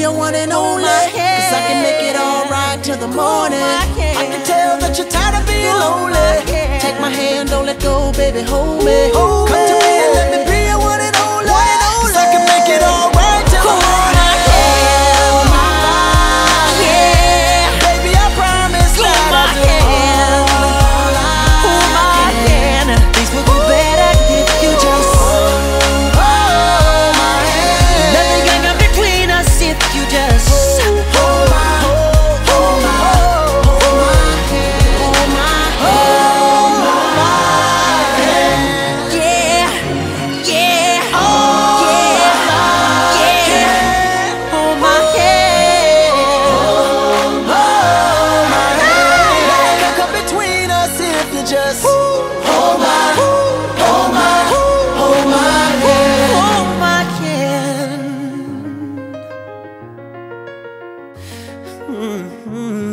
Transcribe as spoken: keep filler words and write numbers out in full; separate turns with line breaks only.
your one and only. Cause I can make it alright till the morning. I can tell that you're tired of being lonely. Take my hand, don't let go, baby, hold me. Come to me and let me be your one and only. Cause I can make it alright till the morning. Just hold my, hold my, hold my hand, hold my hand. Mm-hmm.